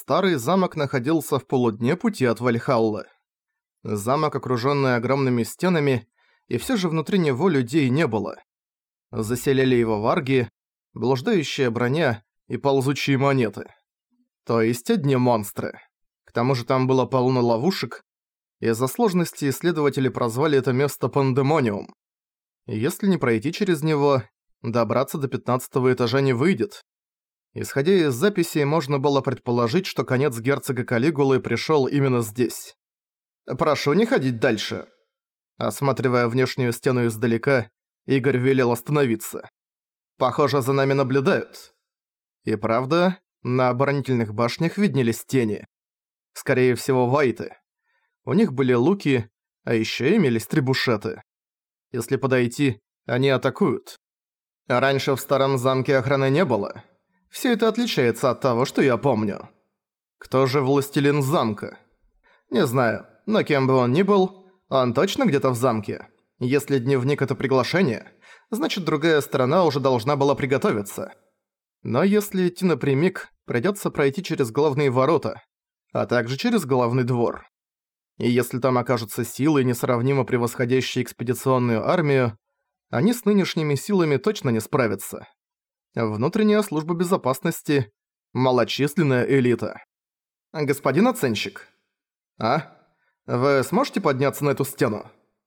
Старый замок находился в полудне пути от Вальхаллы. Замок, окружённый огромными стенами, и всё же внутри него людей не было. Заселили его варги, блуждающая броня и ползучие монеты. То есть одни монстры. К тому же там было полно ловушек. Из-за сложности исследователи прозвали это место Пандемониум. Если не пройти через него, добраться до 15-го этажа не выйдет. Исходя из записей, можно было предположить, что конец герцога Калигулы пришёл именно здесь. «Прошу не ходить дальше». Осматривая внешнюю стену издалека, Игорь велел остановиться. «Похоже, за нами наблюдают». И правда, на оборонительных башнях виднелись тени. Скорее всего, вайты. У них были луки, а ещё имелись требушеты. Если подойти, они атакуют. Раньше в старом замке охраны не было. Всё это отличается от того, что я помню. Кто же властелин замка? Не знаю, но кем бы он ни был, он точно где-то в замке. Если дневник — это приглашение, значит другая сторона уже должна была приготовиться. Но если идти напрямик, придётся пройти через главные ворота, а также через главный двор. И если там окажутся силы, несравнимо превосходящие экспедиционную армию, они с нынешними силами точно не справятся. Внутренняя служба безопасности – малочисленная элита. Господин оценщик. А? Вы сможете подняться на эту стену?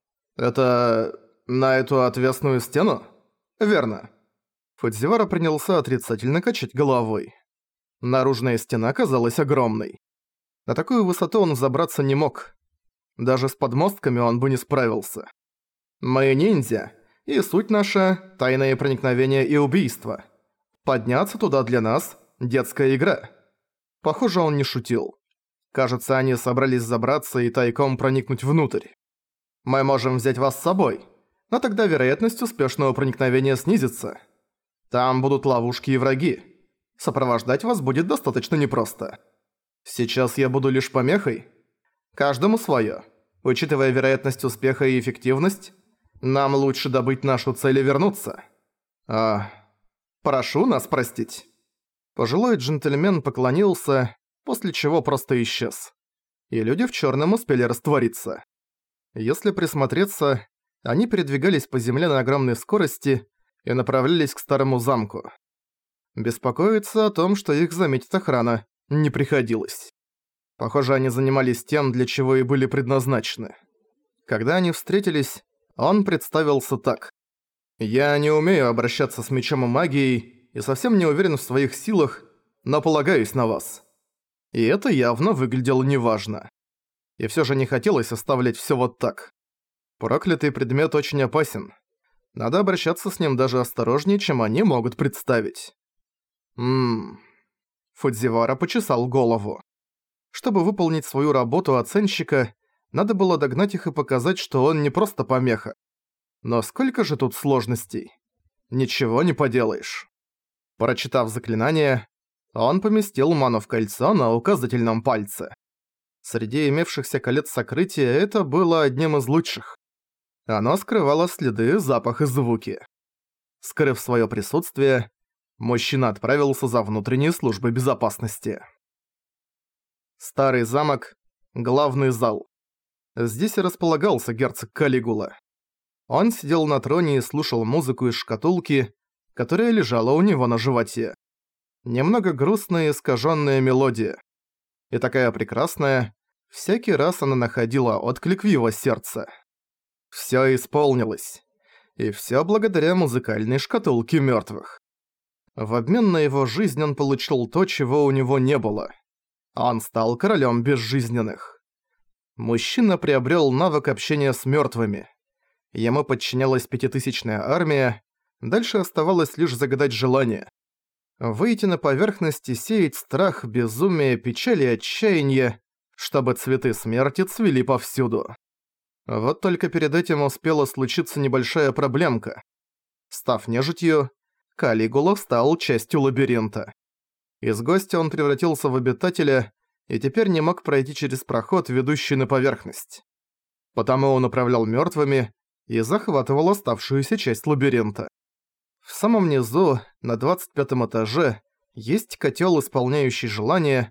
Это... на эту отвесную стену? Верно. Фудзивара принялся отрицательно качать головой. Наружная стена казалась огромной. На такую высоту он взобраться не мог. Даже с подмостками он бы не справился. Мы ниндзя, и суть наша – тайное проникновение и убийство. Подняться туда для нас – детская игра. Похоже, он не шутил. Кажется, они собрались забраться и тайком проникнуть внутрь. Мы можем взять вас с собой, но тогда вероятность успешного проникновения снизится. Там будут ловушки и враги. Сопровождать вас будет достаточно непросто. Сейчас я буду лишь помехой. Каждому своё. Учитывая вероятность успеха и эффективность, нам лучше добыть нашу цель и вернуться. Прошу нас простить». Пожилой джентльмен поклонился, после чего просто исчез. И люди в чёрном успели раствориться. Если присмотреться, они передвигались по земле на огромной скорости и направлялись к старому замку. Беспокоиться о том, что их заметит охрана, не приходилось. Похоже, они занимались тем, для чего и были предназначены. Когда они встретились, он представился так. «Я не умею обращаться с мечом и магией, и совсем не уверен в своих силах, но полагаюсь на вас». И это явно выглядело неважно. И всё же не хотелось оставлять всё вот так. Проклятый предмет очень опасен. Надо обращаться с ним даже осторожнее, чем они могут представить. Фудзивара почесал голову. Чтобы выполнить свою работу оценщика, надо было догнать их и показать, что он не просто помеха. Но сколько же тут сложностей? Ничего не поделаешь. Прочитав заклинание, он поместил ману в кольцо на указательном пальце. Среди имевшихся колец сокрытия это было одним из лучших. Оно скрывало следы, запах и звуки. Скрыв своё присутствие, мужчина отправился за внутренней службой безопасности. Старый замок, главный зал. Здесь и располагался герцог Калигула. Он сидел на троне и слушал музыку из шкатулки, которая лежала у него на животе. Немного грустная и искажённая мелодия. И такая прекрасная, всякий раз она находила отклик в его сердце. Всё исполнилось. И всё благодаря музыкальной шкатулке мёртвых. В обмен на его жизнь он получил то, чего у него не было. Он стал королем безжизненных. Мужчина приобрел навык общения с мертвыми. Ему подчинялась 5000-я армия, дальше оставалось лишь загадать желание. Выйти на поверхность и сеять страх, безумие, печаль и отчаяние, чтобы цветы смерти цвели повсюду. Вот только перед этим успела случиться небольшая проблемка. Став нежитью, Калигула стал частью лабиринта. Из гостя он превратился в обитателя и теперь не мог пройти через проход, ведущий на поверхность. Потому он управлял мёртвыми и захватывал оставшуюся часть лабиринта. В самом низу, на 25-м этаже, есть котёл, исполняющий желания,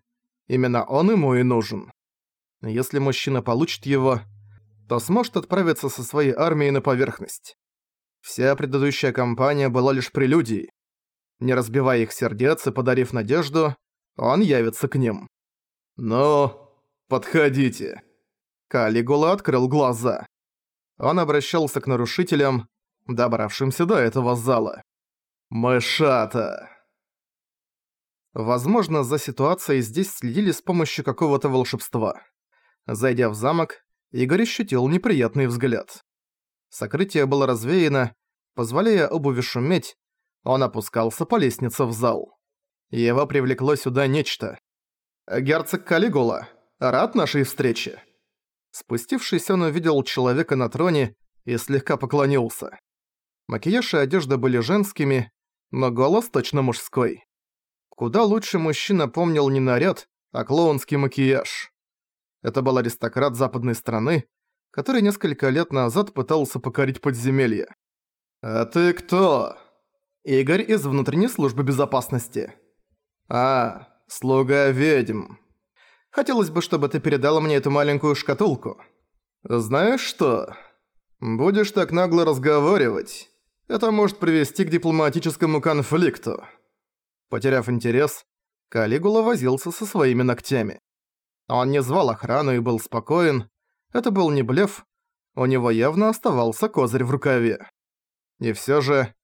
Именно он ему и нужен. Если мужчина получит его, то сможет отправиться со своей армией на поверхность. Вся предыдущая кампания была лишь прелюдией. Не разбивая их сердец и подарив надежду, он явится к ним. «Ну, подходите». Калигула открыл глаза. Он обращался к нарушителям, добравшимся до этого зала. «Мышата!» Возможно, за ситуацией здесь следили с помощью какого-то волшебства. Зайдя в замок, Игорь ощутил неприятный взгляд. Сокрытие было развеяно, позволяя обуви шуметь, он опускался по лестнице в зал. Его привлекло сюда нечто. «Герцог Калигула, рад нашей встрече!» Спустившись, он увидел человека на троне и слегка поклонился. Макияж и одежда были женскими, но голос точно мужской. Куда лучше мужчина помнил не наряд, а клоунский макияж. Это был аристократ западной страны, который несколько лет назад пытался покорить подземелье. «А ты кто?» «Игорь из внутренней службы безопасности». «А, слуга ведьм. Хотелось бы, чтобы ты передала мне эту маленькую шкатулку. Знаешь что? Будешь так нагло разговаривать, это может привести к дипломатическому конфликту». Потеряв интерес, Калигула возился со своими ногтями. Он не звал охрану и был спокоен. Это был не блеф, у него явно оставался козырь в рукаве. И все же,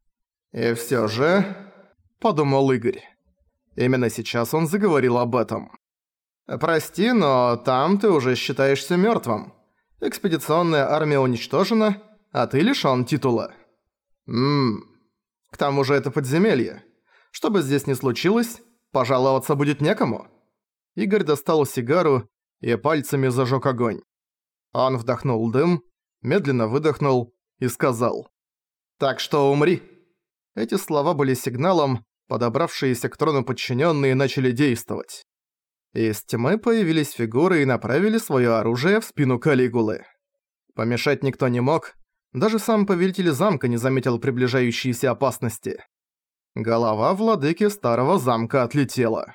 подумал Игорь. Именно сейчас он заговорил об этом. «Прости, но там ты уже считаешься мертвым. Экспедиционная армия уничтожена, а ты лишён титула». К тому же это подземелье. Что бы здесь ни случилось, пожаловаться будет некому». Игорь достал сигару и пальцами зажёг огонь. Он вдохнул дым, медленно выдохнул и сказал: «Так что умри». Эти слова были сигналом, подобравшиеся к трону подчиненные начали действовать. Из тьмы появились фигуры и направили свое оружие в спину Калигулы. Помешать никто не мог, даже сам повелитель замка не заметил приближающейся опасности. Голова владыки старого замка отлетела.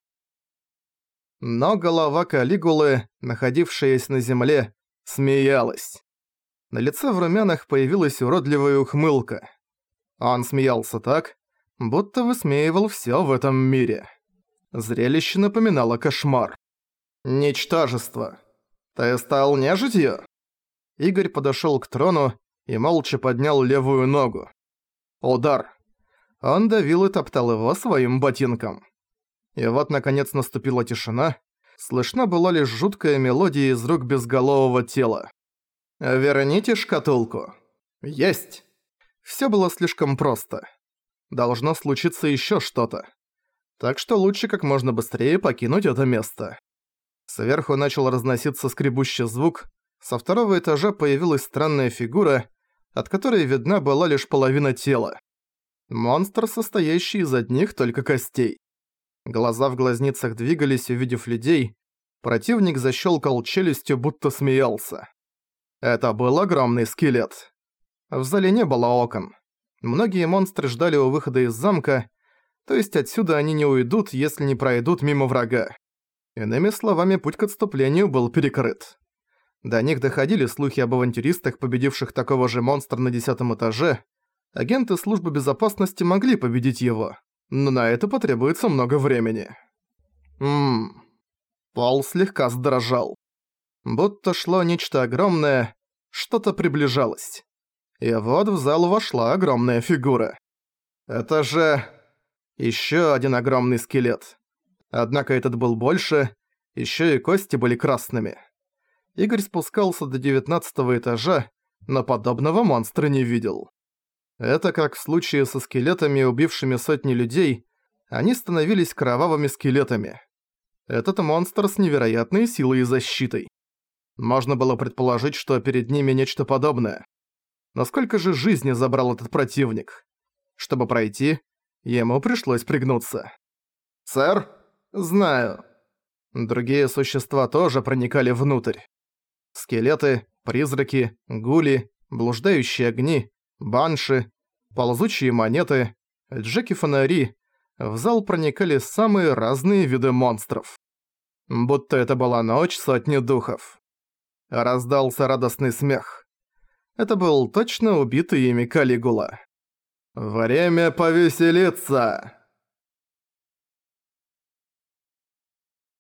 Но голова Калигулы, находившаяся на земле, смеялась. На лице в румянах появилась уродливая ухмылка. Он смеялся так, будто высмеивал всё в этом мире. Зрелище напоминало кошмар. «Ничтожество! Ты стал нежитью?» Игорь подошёл к трону и молча поднял левую ногу. Удар. Он давил и топтал его своим ботинком. И вот наконец наступила тишина. Слышна была лишь жуткая мелодия из рук безголового тела. «Верните шкатулку». «Есть!» Всё было слишком просто. Должно случиться ещё что-то. Так что лучше как можно быстрее покинуть это место. Сверху начал разноситься скребущий звук. Со второго этажа появилась странная фигура, от которой видна была лишь половина тела. Монстр, состоящий из одних только костей. Глаза в глазницах двигались, увидев людей. Противник защёлкал челюстью, будто смеялся. Это был огромный скелет. В зале не было окон. Многие монстры ждали у выхода из замка, то есть отсюда они не уйдут, если не пройдут мимо врага. Иными словами, путь к отступлению был перекрыт. До них доходили слухи об авантюристах, победивших такого же монстра на 10-м этаже. Агенты службы безопасности могли победить его, но на это потребуется много времени. Пол слегка задрожал. Будто шло нечто огромное, что-то приближалось. И вот в зал вошла огромная фигура. Это же... ещё один огромный скелет. Однако этот был больше, ещё и кости были красными. Игорь спускался до 19-го этажа, но подобного монстра не видел. Это как в случае со скелетами, убившими сотни людей, они становились кровавыми скелетами. Этот монстр с невероятной силой и защитой. Можно было предположить, что перед ними нечто подобное. Но сколько же жизни забрал этот противник? Чтобы пройти, ему пришлось пригнуться. «Сэр? Знаю». Другие существа тоже проникали внутрь. Скелеты, призраки, гули, блуждающие огни, банши, ползучие монеты, джеки-фонари. В зал проникали самые разные виды монстров. будто это была ночь сотни духов. Раздался радостный смех. Это был точно убитый ими Калигула. «Время повеселиться!»